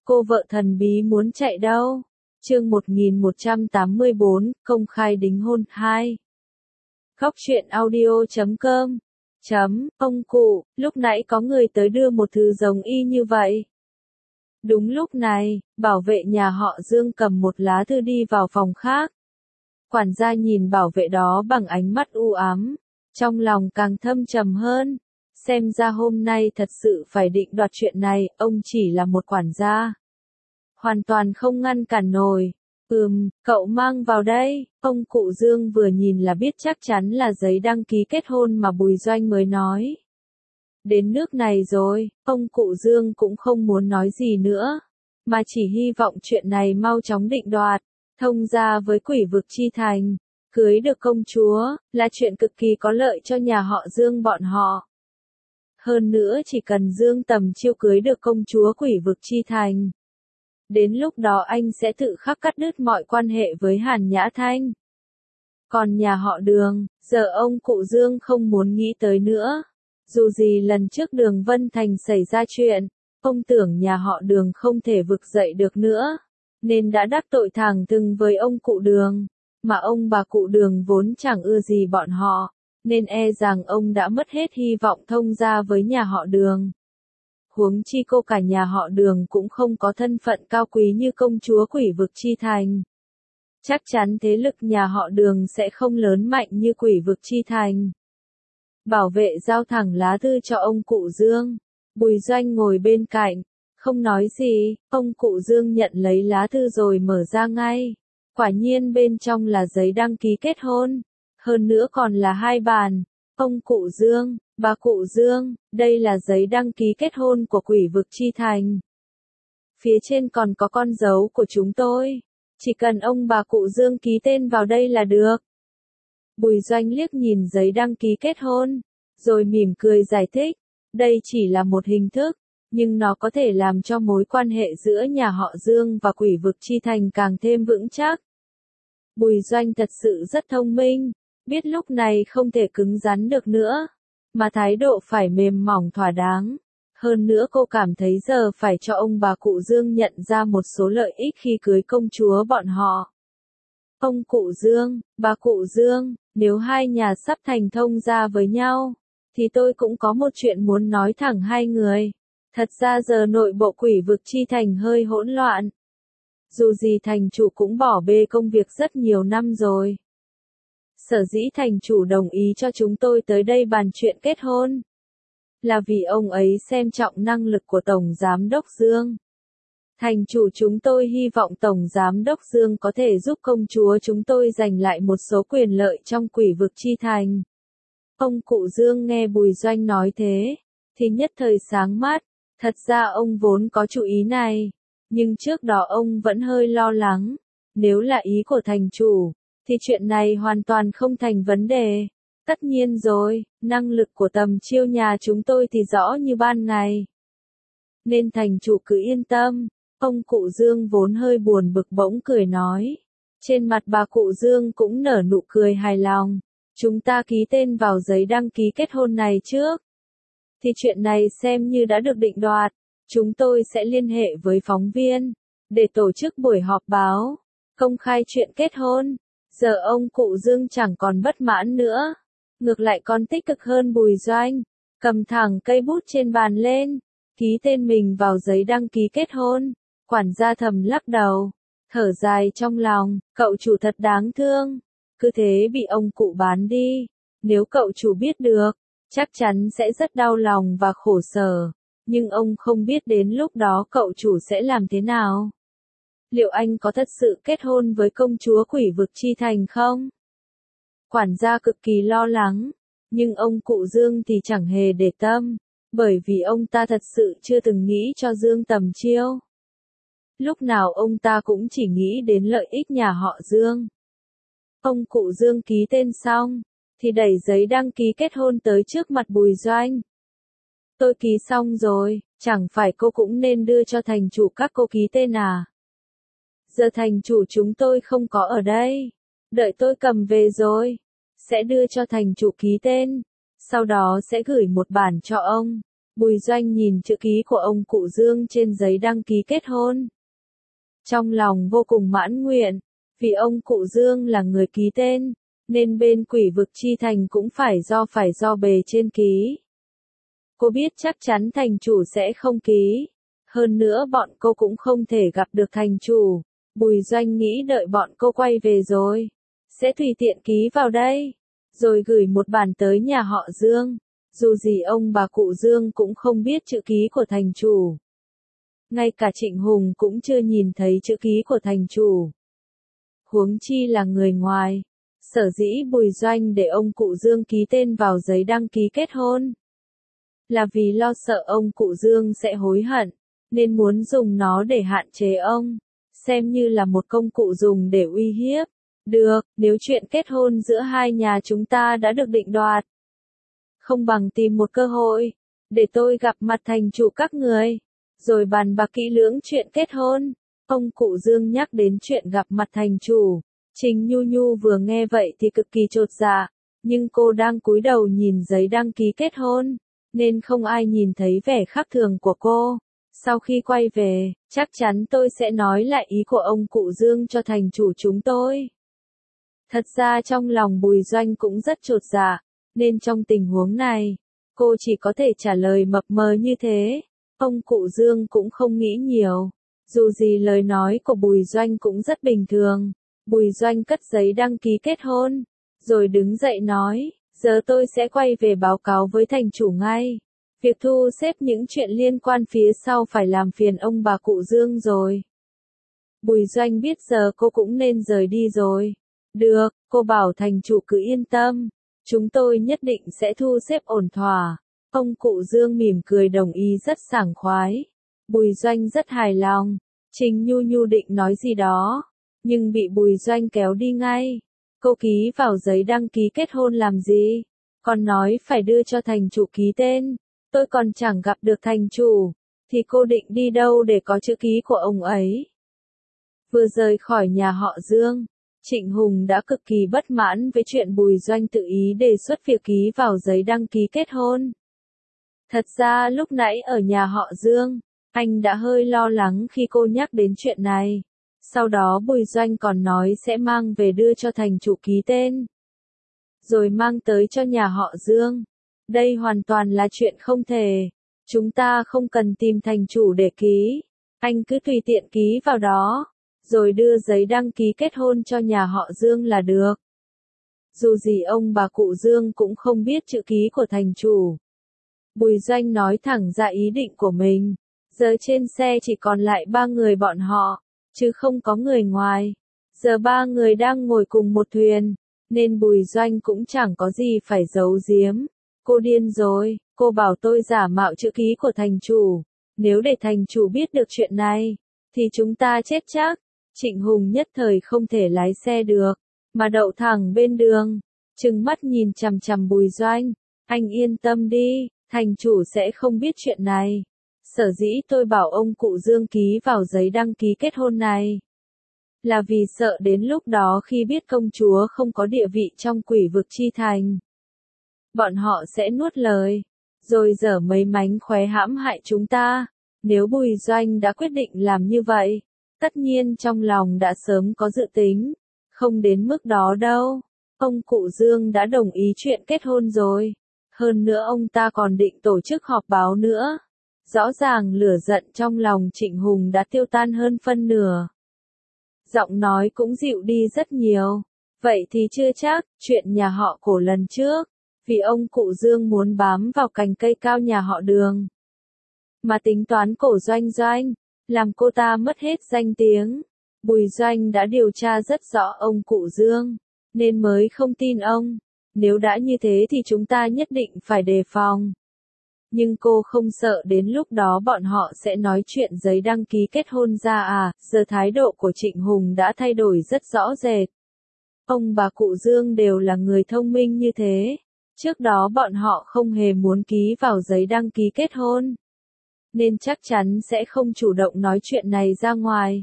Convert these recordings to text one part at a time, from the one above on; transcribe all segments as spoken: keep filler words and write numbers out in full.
Cô vợ thần bí muốn chạy đâu? Chương một nghìn một trăm tám mươi bốn, công khai đính hôn hai. Góc truyện audio chấm com. Chấm, ông cụ, lúc nãy có người tới đưa một thứ giống y như vậy. Đúng lúc này, bảo vệ nhà họ Dương cầm một lá thư đi vào phòng khác. Quản gia nhìn bảo vệ đó bằng ánh mắt u ám, trong lòng càng thâm trầm hơn. Xem ra hôm nay thật sự phải định đoạt chuyện này, ông chỉ là một quản gia. Hoàn toàn không ngăn cản nổi. Ừm, cậu mang vào đây. Ông cụ Dương vừa nhìn là biết chắc chắn là giấy đăng ký kết hôn mà Bùi Doanh mới nói. Đến nước này rồi, ông cụ Dương cũng không muốn nói gì nữa, mà chỉ hy vọng chuyện này mau chóng định đoạt, thông gia với Quỷ Vực Chi Thành, cưới được công chúa, là chuyện cực kỳ có lợi cho nhà họ Dương bọn họ. Hơn nữa chỉ cần Dương Tầm Chiêu cưới được công chúa Quỷ Vực Chi Thành, đến lúc đó anh sẽ tự khắc cắt đứt mọi quan hệ với Hàn Nhã Thanh. Còn nhà họ Đường, giờ ông cụ Dương không muốn nghĩ tới nữa. Dù gì lần trước Đường Vân Thành xảy ra chuyện, ông tưởng nhà họ Đường không thể vực dậy được nữa, nên đã đắc tội thẳng thừng với ông cụ Đường, mà ông bà cụ Đường vốn chẳng ưa gì bọn họ, nên e rằng ông đã mất hết hy vọng thông gia với nhà họ Đường. Huống chi cô cả nhà họ Đường cũng không có thân phận cao quý như công chúa Quỷ Vực Chi Thành. Chắc chắn thế lực nhà họ Đường sẽ không lớn mạnh như Quỷ Vực Chi Thành. Bảo vệ giao thẳng lá thư cho ông cụ Dương. Bùi Doanh ngồi bên cạnh, không nói gì, ông cụ Dương nhận lấy lá thư rồi mở ra ngay. Quả nhiên bên trong là giấy đăng ký kết hôn, hơn nữa còn là hai bản. Ông cụ Dương, bà cụ Dương, đây là giấy đăng ký kết hôn của Quỷ Vực Chi Thành. Phía trên còn có con dấu của chúng tôi, chỉ cần ông bà cụ Dương ký tên vào đây là được. Bùi Doanh liếc nhìn giấy đăng ký kết hôn, rồi mỉm cười giải thích, đây chỉ là một hình thức, nhưng nó có thể làm cho mối quan hệ giữa nhà họ Dương và Quỷ Vực Chi Thành càng thêm vững chắc. Bùi Doanh thật sự rất thông minh, biết lúc này không thể cứng rắn được nữa, mà thái độ phải mềm mỏng thỏa đáng. Hơn nữa cô cảm thấy giờ phải cho ông bà cụ Dương nhận ra một số lợi ích khi cưới công chúa bọn họ. Ông cụ Dương, bà cụ Dương, nếu hai nhà sắp thành thông gia với nhau, thì tôi cũng có một chuyện muốn nói thẳng hai người. Thật ra giờ nội bộ Quỷ Vực Chi Thành hơi hỗn loạn. Dù gì thành chủ cũng bỏ bê công việc rất nhiều năm rồi. Sở dĩ thành chủ đồng ý cho chúng tôi tới đây bàn chuyện kết hôn, là vì ông ấy xem trọng năng lực của Tổng Giám Đốc Dương. Thành chủ chúng tôi hy vọng Tổng Giám Đốc Dương có thể giúp công chúa chúng tôi giành lại một số quyền lợi trong Quỷ Vực Chi Thành. Ông cụ Dương nghe Bùi Doanh nói thế, thì nhất thời sáng mắt. Thật ra ông vốn có chủ ý này, nhưng trước đó ông vẫn hơi lo lắng. Nếu là ý của thành chủ, thì chuyện này hoàn toàn không thành vấn đề. Tất nhiên rồi, năng lực của Tầm Chiêu nhà chúng tôi thì rõ như ban ngày. Nên thành chủ cứ yên tâm. Ông cụ Dương vốn hơi buồn bực bỗng cười nói. Trên mặt bà cụ Dương cũng nở nụ cười hài lòng. Chúng ta ký tên vào giấy đăng ký kết hôn này trước, thì chuyện này xem như đã được định đoạt. Chúng tôi sẽ liên hệ với phóng viên, để tổ chức buổi họp báo, công khai chuyện kết hôn. Giờ ông cụ Dương chẳng còn bất mãn nữa, ngược lại còn tích cực hơn Bùi Doanh, cầm thẳng cây bút trên bàn lên, ký tên mình vào giấy đăng ký kết hôn. Quản gia thầm lắc đầu, thở dài trong lòng, cậu chủ thật đáng thương, cứ thế bị ông cụ bán đi. Nếu cậu chủ biết được, chắc chắn sẽ rất đau lòng và khổ sở, nhưng ông không biết đến lúc đó cậu chủ sẽ làm thế nào. Liệu anh có thật sự kết hôn với công chúa Quỷ Vực Chi Thành không? Quản gia cực kỳ lo lắng, nhưng ông cụ Dương thì chẳng hề để tâm, bởi vì ông ta thật sự chưa từng nghĩ cho Dương Tầm Chiêu. Lúc nào ông ta cũng chỉ nghĩ đến lợi ích nhà họ Dương. Ông cụ Dương ký tên xong, thì đẩy giấy đăng ký kết hôn tới trước mặt Bùi Doanh. Tôi ký xong rồi, chẳng phải cô cũng nên đưa cho thành chủ các cô ký tên à? Giờ thành chủ chúng tôi không có ở đây, đợi tôi cầm về rồi, sẽ đưa cho thành chủ ký tên, sau đó sẽ gửi một bản cho ông. Bùi Doanh nhìn chữ ký của ông cụ Dương trên giấy đăng ký kết hôn. Trong lòng vô cùng mãn nguyện, vì ông cụ Dương là người ký tên, nên bên Quỷ Vực Chi Thành cũng phải do phải do bề trên ký. Cô biết chắc chắn thành chủ sẽ không ký. Hơn nữa bọn cô cũng không thể gặp được thành chủ. Bùi Doanh nghĩ đợi bọn cô quay về rồi, sẽ tùy tiện ký vào đây, rồi gửi một bản tới nhà họ Dương. Dù gì ông bà cụ Dương cũng không biết chữ ký của thành chủ. Ngay cả Trịnh Hùng cũng chưa nhìn thấy chữ ký của thành chủ. Huống chi là người ngoài. Sở dĩ Bùi Doanh để ông cụ Dương ký tên vào giấy đăng ký kết hôn, là vì lo sợ ông cụ Dương sẽ hối hận, nên muốn dùng nó để hạn chế ông, xem như là một công cụ dùng để uy hiếp. Được, nếu chuyện kết hôn giữa hai nhà chúng ta đã được định đoạt, không bằng tìm một cơ hội, để tôi gặp mặt thành chủ các người, rồi bàn bạc kỹ lưỡng chuyện kết hôn. Ông cụ Dương nhắc đến chuyện gặp mặt thành chủ. Trình Nhu Nhu vừa nghe vậy thì cực kỳ chột dạ, nhưng cô đang cúi đầu nhìn giấy đăng ký kết hôn, nên không ai nhìn thấy vẻ khác thường của cô. Sau khi quay về, chắc chắn tôi sẽ nói lại ý của ông cụ Dương cho thành chủ chúng tôi. Thật ra trong lòng Bùi Doanh cũng rất chột dạ, nên trong tình huống này, cô chỉ có thể trả lời mập mờ như thế. Ông cụ Dương cũng không nghĩ nhiều, dù gì lời nói của Bùi Doanh cũng rất bình thường. Bùi Doanh cất giấy đăng ký kết hôn, rồi đứng dậy nói, giờ tôi sẽ quay về báo cáo với thành chủ ngay. Việc thu xếp những chuyện liên quan phía sau phải làm phiền ông bà cụ Dương rồi. Bùi Doanh biết giờ cô cũng nên rời đi rồi. Được, cô bảo thành chủ cứ yên tâm, chúng tôi nhất định sẽ thu xếp ổn thỏa. Ông cụ Dương mỉm cười đồng ý rất sảng khoái. Bùi Doanh rất hài lòng. Trình Nhu Nhu định nói gì đó, nhưng bị Bùi Doanh kéo đi ngay. Cô ký vào giấy đăng ký kết hôn làm gì? Còn nói phải đưa cho thành chủ ký tên. Tôi còn chẳng gặp được thành chủ, thì cô định đi đâu để có chữ ký của ông ấy? Vừa rời khỏi nhà họ Dương, Trịnh Hùng đã cực kỳ bất mãn với chuyện Bùi Doanh tự ý đề xuất việc ký vào giấy đăng ký kết hôn. Thật ra lúc nãy ở nhà họ Dương, anh đã hơi lo lắng khi cô nhắc đến chuyện này. Sau đó Bùi Doanh còn nói sẽ mang về đưa cho thành chủ ký tên, rồi mang tới cho nhà họ Dương. Đây hoàn toàn là chuyện không thể. Chúng ta không cần tìm thành chủ để ký. Anh cứ tùy tiện ký vào đó, rồi đưa giấy đăng ký kết hôn cho nhà họ Dương là được. Dù gì ông bà cụ Dương cũng không biết chữ ký của thành chủ. Bùi Doanh nói thẳng ra ý định của mình. Giờ trên xe chỉ còn lại ba người bọn họ, chứ không có người ngoài. Giờ ba người đang ngồi cùng một thuyền, nên Bùi Doanh cũng chẳng có gì phải giấu giếm. Cô điên rồi, cô bảo tôi giả mạo chữ ký của thành chủ. Nếu để thành chủ biết được chuyện này, thì chúng ta chết chắc. Trịnh Hùng nhất thời không thể lái xe được, mà đậu thẳng bên đường, trừng mắt nhìn chằm chằm Bùi Doanh. Anh yên tâm đi, thành chủ sẽ không biết chuyện này. Sở dĩ tôi bảo ông cụ Dương ký vào giấy đăng ký kết hôn này, là vì sợ đến lúc đó khi biết công chúa không có địa vị trong Quỷ Vực Chi Thành, bọn họ sẽ nuốt lời, rồi dở mấy mánh khóe hãm hại chúng ta. Nếu Bùi Doanh đã quyết định làm như vậy, tất nhiên trong lòng đã sớm có dự tính, không đến mức đó đâu. Ông cụ Dương đã đồng ý chuyện kết hôn rồi, hơn nữa ông ta còn định tổ chức họp báo nữa. Rõ ràng lửa giận trong lòng Trịnh Hùng đã tiêu tan hơn phân nửa. Giọng nói cũng dịu đi rất nhiều. Vậy thì chưa chắc, chuyện nhà họ Cổ lần trước, vì ông cụ Dương muốn bám vào cành cây cao nhà họ Đường, mà tính toán Cổ Doanh Doanh, làm cô ta mất hết danh tiếng. Bùi Doanh đã điều tra rất rõ ông cụ Dương, nên mới không tin ông. Nếu đã như thế thì chúng ta nhất định phải đề phòng. Nhưng cô không sợ đến lúc đó bọn họ sẽ nói chuyện giấy đăng ký kết hôn ra à? Giờ thái độ của Trịnh Hùng đã thay đổi rất rõ rệt. Ông bà cụ Dương đều là người thông minh như thế. Trước đó bọn họ không hề muốn ký vào giấy đăng ký kết hôn, nên chắc chắn sẽ không chủ động nói chuyện này ra ngoài.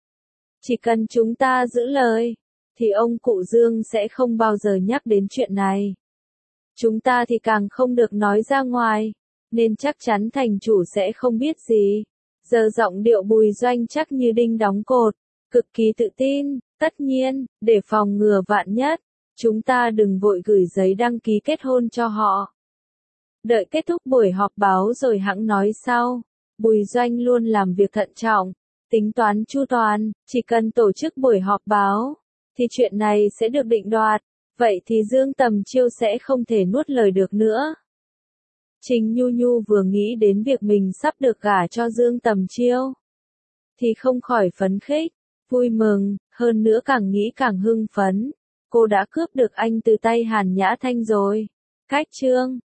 Chỉ cần chúng ta giữ lời, thì ông cụ Dương sẽ không bao giờ nhắc đến chuyện này. Chúng ta thì càng không được nói ra ngoài. nên chắc chắn thành chủ sẽ không biết gì. Giờ giọng điệu Bùi Doanh chắc như đinh đóng cột, cực kỳ tự tin, tất nhiên, để phòng ngừa vạn nhất, chúng ta đừng vội gửi giấy đăng ký kết hôn cho họ. Đợi kết thúc buổi họp báo rồi hẵng nói sau. Bùi Doanh luôn làm việc thận trọng, tính toán chu toàn, chỉ cần tổ chức buổi họp báo, thì chuyện này sẽ được định đoạt, vậy thì Dương Tầm Chiêu sẽ không thể nuốt lời được nữa. Trình Nhu Nhu vừa nghĩ đến việc mình sắp được gả cho Dương Tầm Chiêu, thì không khỏi phấn khích, vui mừng, hơn nữa càng nghĩ càng hưng phấn. Cô đã cướp được anh từ tay Hàn Nhã Thanh rồi. Cách chương